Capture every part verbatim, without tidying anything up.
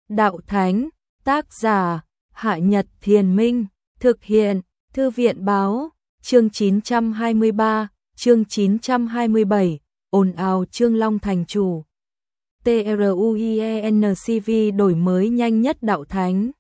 Đạo Thánh, tác giả, Hạ Nhật Thiền Minh, thực hiện, Thư viện Báo, chương chín trăm hai mươi ba, chương chín trăm hai mươi bảy, ồn ào Trương Long thành chủ. TRUIENCV đổi mới nhanh nhất Đạo Thánh.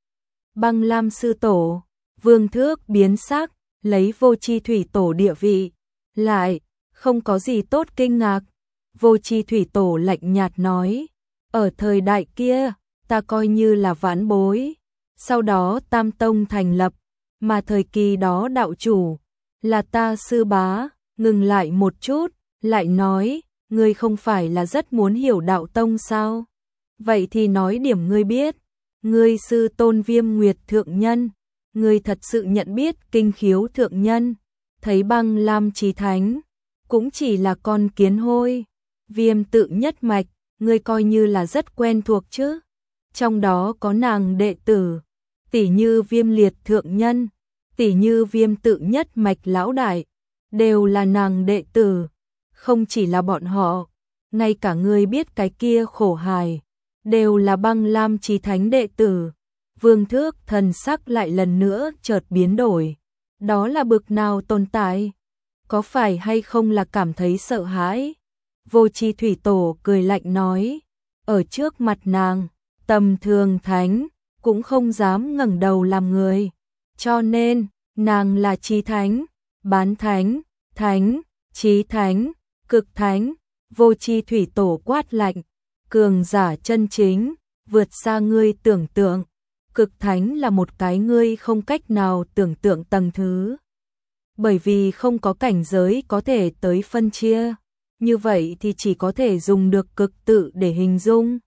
Băng Lam Sư Tổ, Vương Thước biến sắc, lấy Vô Chi Thủy Tổ địa vị, lại, không có gì tốt kinh ngạc. Vô Chi Thủy Tổ lạnh nhạt nói, ở thời đại kia, ta coi như là vãn bối, sau đó Tam Tông thành lập, mà thời kỳ đó đạo chủ, là ta sư bá. Ngừng lại một chút, lại nói, ngươi không phải là rất muốn hiểu đạo tông sao? Vậy thì nói điểm ngươi biết, ngươi sư tôn Viêm Nguyệt Thượng Nhân, ngươi thật sự nhận biết Kinh Khiếu Thượng Nhân, thấy Băng Lam Chí Thánh, cũng chỉ là con kiến hôi. Viêm tự nhất mạch, ngươi coi như là rất quen thuộc chứ, trong đó có nàng đệ tử, tỷ như Viêm Liệt Thượng Nhân, tỷ như Viêm tự nhất mạch lão đại, đều là nàng đệ tử. Không chỉ là bọn họ, ngay cả ngươi biết cái kia Khổ Hài, đều là Băng Lam Chí Thánh đệ tử. Vương Thước thần sắc lại lần nữa chợt biến đổi, đó là bực nào tồn tại, có phải hay không là cảm thấy sợ hãi? Vô Chi Thủy Tổ cười lạnh nói, ở trước mặt nàng, tầm thường thánh cũng không dám ngẩng đầu làm người, cho nên nàng là Chí Thánh, Bán Thánh, Thánh, Chí Thánh, Cực Thánh. Vô Chi Thủy Tổ quát lạnh, cường giả chân chính, vượt xa ngươi tưởng tượng. Cực Thánh là một cái ngươi không cách nào tưởng tượng tầng thứ, bởi vì không có cảnh giới có thể tới phân chia, như vậy thì chỉ có thể dùng được cực tự để hình dung.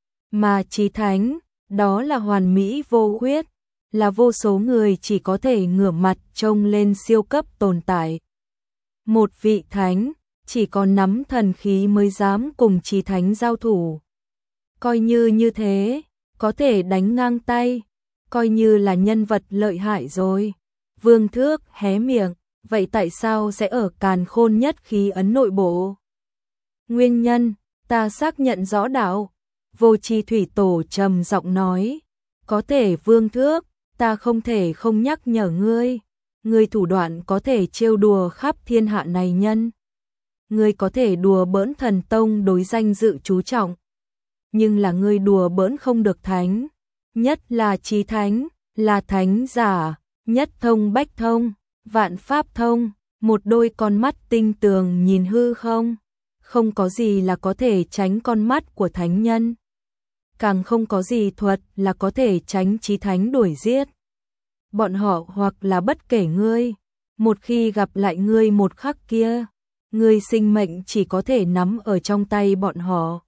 Mà Chí Thánh, đó là hoàn mỹ vô khuyết, là vô số người chỉ có thể ngửa mặt trông lên siêu cấp tồn tại. Một vị thánh, chỉ có nắm thần khí mới dám cùng Chí Thánh giao thủ. Coi như như thế, có thể đánh ngang tay, coi như là nhân vật lợi hại rồi. Vương Thước hé miệng, vậy tại sao sẽ ở Càn Khôn Nhất Khí ấn nội bộ? Nguyên nhân, ta xác nhận rõ đạo. Vô Chi Thủy Tổ trầm giọng nói, có thể Vương Thước, ta không thể không nhắc nhở ngươi, ngươi thủ đoạn có thể trêu đùa khắp thiên hạ này nhân. Ngươi có thể đùa bỡn thần tông đối danh dự chú trọng, nhưng là ngươi đùa bỡn không được thánh, nhất là Chí Thánh, là thánh giả, nhất thông bách thông, vạn pháp thông, một đôi con mắt tinh tường nhìn hư không, không có gì là có thể tránh con mắt của thánh nhân, càng không có gì thuật là có thể tránh Chí Thánh đuổi giết. Bọn họ hoặc là bất kể ngươi, một khi gặp lại ngươi một khắc kia, ngươi sinh mệnh chỉ có thể nắm ở trong tay bọn họ.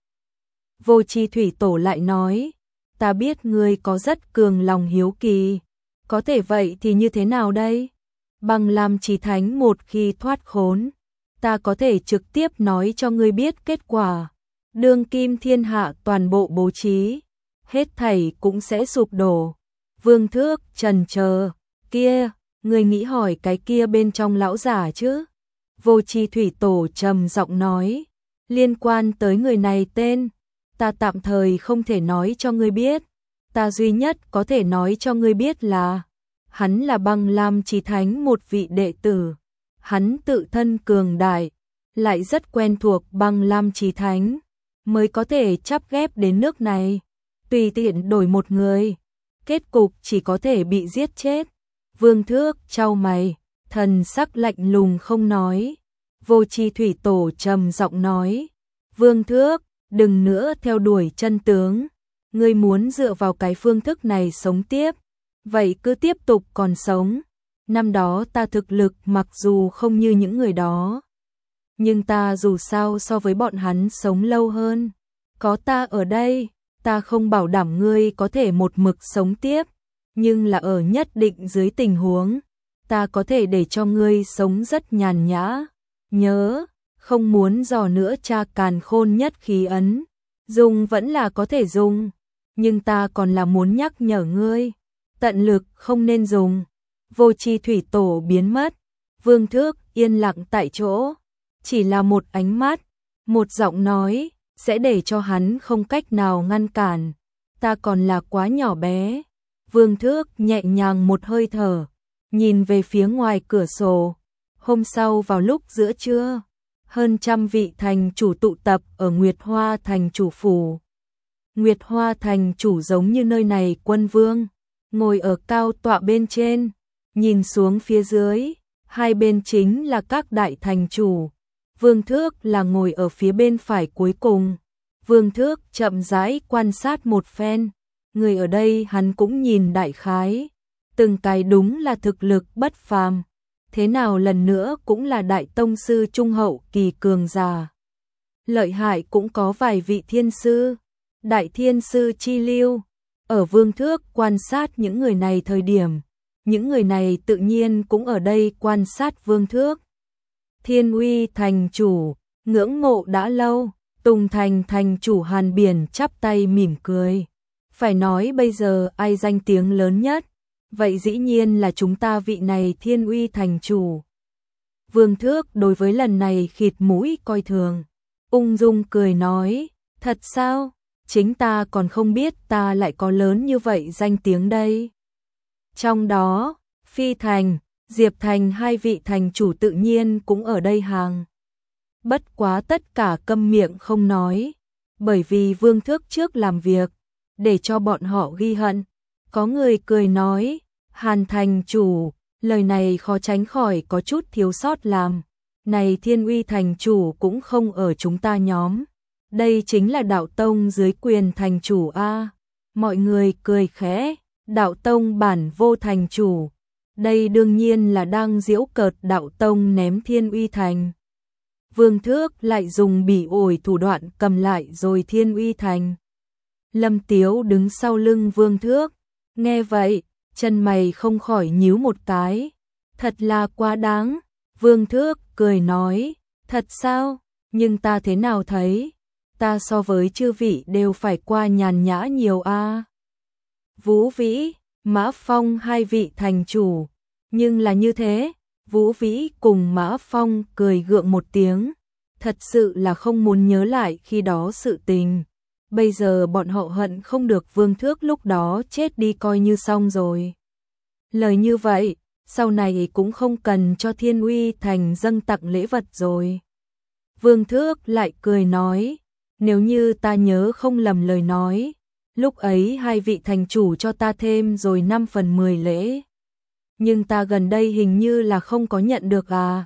Vô Chi Thủy Tổ lại nói, ta biết ngươi có rất cường lòng hiếu kỳ, có thể vậy thì như thế nào đây? Băng Lam Chí Thánh một khi thoát khốn, ta có thể trực tiếp nói cho ngươi biết kết quả. Đương kim thiên hạ toàn bộ bố trí, hết thảy cũng sẽ sụp đổ. Vương Thước trần chờ, kia, ngươi nghĩ hỏi cái kia bên trong lão giả chứ? Vô Chi Thủy Tổ trầm giọng nói, liên quan tới người này tên, ta tạm thời không thể nói cho ngươi biết, ta duy nhất có thể nói cho ngươi biết là, hắn là Băng Lam Chí Thánh một vị đệ tử, hắn tự thân cường đại, lại rất quen thuộc Băng Lam Chí Thánh, mới có thể chắp ghép đến nước này, tùy tiện đổi một người, kết cục chỉ có thể bị giết chết. Vương Thước chau mày, thần sắc lạnh lùng không nói. Vô Chi Thủy Tổ trầm giọng nói, Vương Thước, đừng nữa theo đuổi chân tướng, ngươi muốn dựa vào cái phương thức này sống tiếp, vậy cứ tiếp tục còn sống. Năm đó ta thực lực mặc dù không như những người đó, nhưng ta dù sao so với bọn hắn sống lâu hơn, có ta ở đây, ta không bảo đảm ngươi có thể một mực sống tiếp, nhưng là ở nhất định dưới tình huống, ta có thể để cho ngươi sống rất nhàn nhã. Nhớ, không muốn dò nữa tra Càn Khôn Nhất Khí ấn, dùng vẫn là có thể dùng, nhưng ta còn là muốn nhắc nhở ngươi, tận lực không nên dùng. Vô Chi Thủy Tổ biến mất, Vương Thước yên lặng tại chỗ, chỉ là một ánh mắt, một giọng nói, sẽ để cho hắn không cách nào ngăn cản. ta còn là quá nhỏ bé. Vương Thước nhẹ nhàng một hơi thở, nhìn về phía ngoài cửa sổ. Hôm sau vào lúc giữa trưa, hơn trăm vị thành chủ tụ tập ở Nguyệt Hoa thành chủ phủ. Nguyệt Hoa thành chủ giống như nơi này quân vương, ngồi ở cao tọa bên trên, nhìn xuống phía dưới, hai bên chính là các đại thành chủ. Vương Thước là ngồi ở phía bên phải cuối cùng. Vương Thước chậm rãi quan sát một phen, người ở đây hắn cũng nhìn đại khái, từng cái đúng là thực lực bất phàm, thế nào lần nữa cũng là đại tông sư trung hậu kỳ cường giả. Lợi hại cũng có vài vị thiên sư, đại thiên sư chi lưu. Ở Vương Thước quan sát những người này thời điểm, những người này tự nhiên cũng ở đây quan sát Vương Thước. Thiên Uy thành chủ, ngưỡng mộ đã lâu. Tùng Thành thành chủ Hàn Biển chắp tay mỉm cười. Phải nói bây giờ ai danh tiếng lớn nhất, vậy dĩ nhiên là chúng ta vị này Thiên Uy thành chủ. Vương Thước đối với lần này khịt mũi coi thường, ung dung cười nói, thật sao, chính ta còn không biết ta lại có lớn như vậy danh tiếng đây. Trong đó, Phi Thành, Diệp Thành hai vị thành chủ tự nhiên cũng ở đây hàng. Bất quá tất cả câm miệng không nói, bởi vì Vương Thước trước làm việc, để cho bọn họ ghi hận. Có người cười nói, Hàn thành chủ, lời này khó tránh khỏi có chút thiếu sót làm. Này Thiên Uy thành chủ cũng không ở chúng ta nhóm. Đây chính là đạo tông dưới quyền thành chủ A. Mọi người cười khẽ, đạo tông bản vô thành chủ. Đây đương nhiên là đang giễu cợt đạo tông ném Thiên Uy thành. Vương Thước lại dùng bỉ ổi thủ đoạn cầm lại rồi Thiên Uy thành. Lâm Tiếu đứng sau lưng Vương Thước, nghe vậy, chân mày không khỏi nhíu một cái. Thật là quá đáng. Vương Thước cười nói, thật sao, nhưng ta thế nào thấy, ta so với chư vị đều phải qua nhàn nhã nhiều a. Vũ Vĩ, Mã Phong hai vị thành chủ, nhưng là như thế. Vũ Vĩ cùng Mã Phong cười gượng một tiếng, thật sự là không muốn nhớ lại khi đó sự tình. Bây giờ bọn họ hận không được Vương Thước lúc đó chết đi coi như xong rồi. Lời như vậy, sau này cũng không cần cho Thiên Uy thành dâng tặng lễ vật rồi. Vương Thước lại cười nói, nếu như ta nhớ không lầm lời nói, lúc ấy hai vị thành chủ cho ta thêm rồi năm phần mười lễ. Nhưng ta gần đây hình như là không có nhận được à.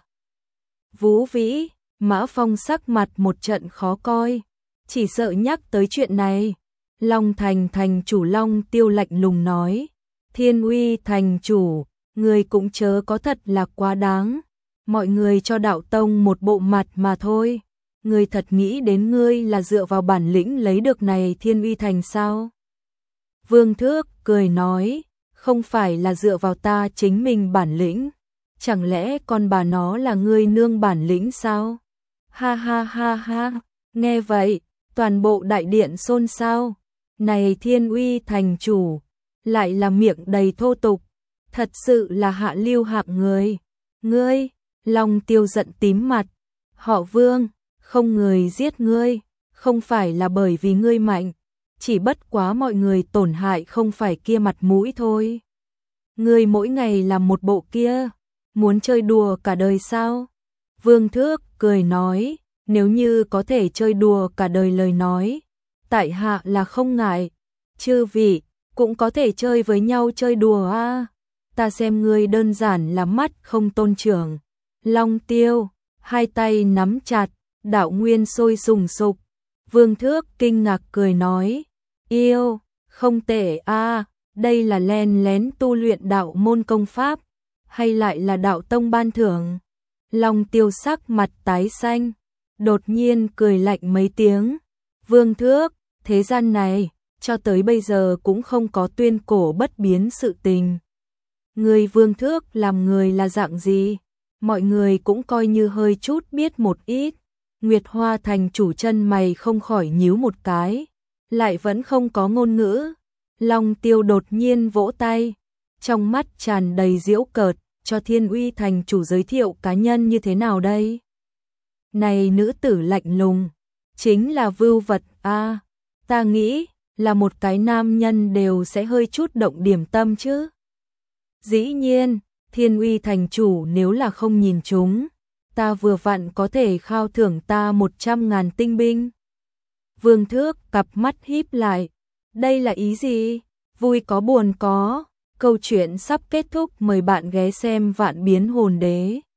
Vũ Vĩ, Mã Phong sắc mặt một trận khó coi, chỉ sợ nhắc tới chuyện này. Long Thành thành chủ Long Tiêu lạnh lùng nói, Thiên Uy thành chủ, người cũng chớ có thật là quá đáng. Mọi người cho đạo tông một bộ mặt mà thôi. Người thật nghĩ đến ngươi là dựa vào bản lĩnh lấy được này Thiên Uy thành sao? Vương Thước cười nói, không phải là dựa vào ta chính mình bản lĩnh. Chẳng lẽ con bà nó là ngươi nương bản lĩnh sao? Ha ha ha ha, nghe vậy, toàn bộ đại điện xôn xao. Này Thiên Uy thành chủ, lại là miệng đầy thô tục, thật sự là hạ lưu hạng người. Ngươi, Long Tiêu giận tím mặt, họ Vương, không người giết ngươi, không phải là bởi vì ngươi mạnh, chỉ bất quá mọi người tổn hại không phải kia mặt mũi thôi. Ngươi mỗi ngày làm một bộ kia, muốn chơi đùa cả đời sao? Vương Thước cười nói, nếu như có thể chơi đùa cả đời lời nói, tại hạ là không ngại, chư vị cũng có thể chơi với nhau chơi đùa a. À. Ta xem ngươi đơn giản là mắt không tôn trưởng. Long Tiêu, hai tay nắm chặt, đạo nguyên sôi sùng sục. Vương Thước kinh ngạc cười nói, yêu, không tệ a, à, đây là len lén tu luyện đạo môn công pháp, hay lại là đạo tông ban thưởng? Long Tiêu sắc mặt tái xanh, đột nhiên cười lạnh mấy tiếng. Vương Thước, thế gian này, cho tới bây giờ cũng không có tuyên cổ bất biến sự tình. Người Vương Thước làm người là dạng gì? Mọi người cũng coi như hơi chút biết một ít. Nguyệt Hoa thành chủ chân mày không khỏi nhíu một cái, lại vẫn không có ngôn ngữ. Long Tiêu đột nhiên vỗ tay, trong mắt tràn đầy giễu cợt, cho Thiên Uy thành chủ giới thiệu cá nhân như thế nào đây? Này nữ tử lạnh lùng, chính là vưu vật a. À, ta nghĩ, là một cái nam nhân đều sẽ hơi chút động điểm tâm chứ. Dĩ nhiên, Thiên Uy thành chủ nếu là không nhìn chúng, ta vừa vặn có thể khao thưởng ta một trăm ngàn tinh binh. Vương Thước cặp mắt híp lại, đây là ý gì? Vui có buồn có, câu chuyện sắp kết thúc, mời bạn ghé xem Vạn Biến Hồn Đế.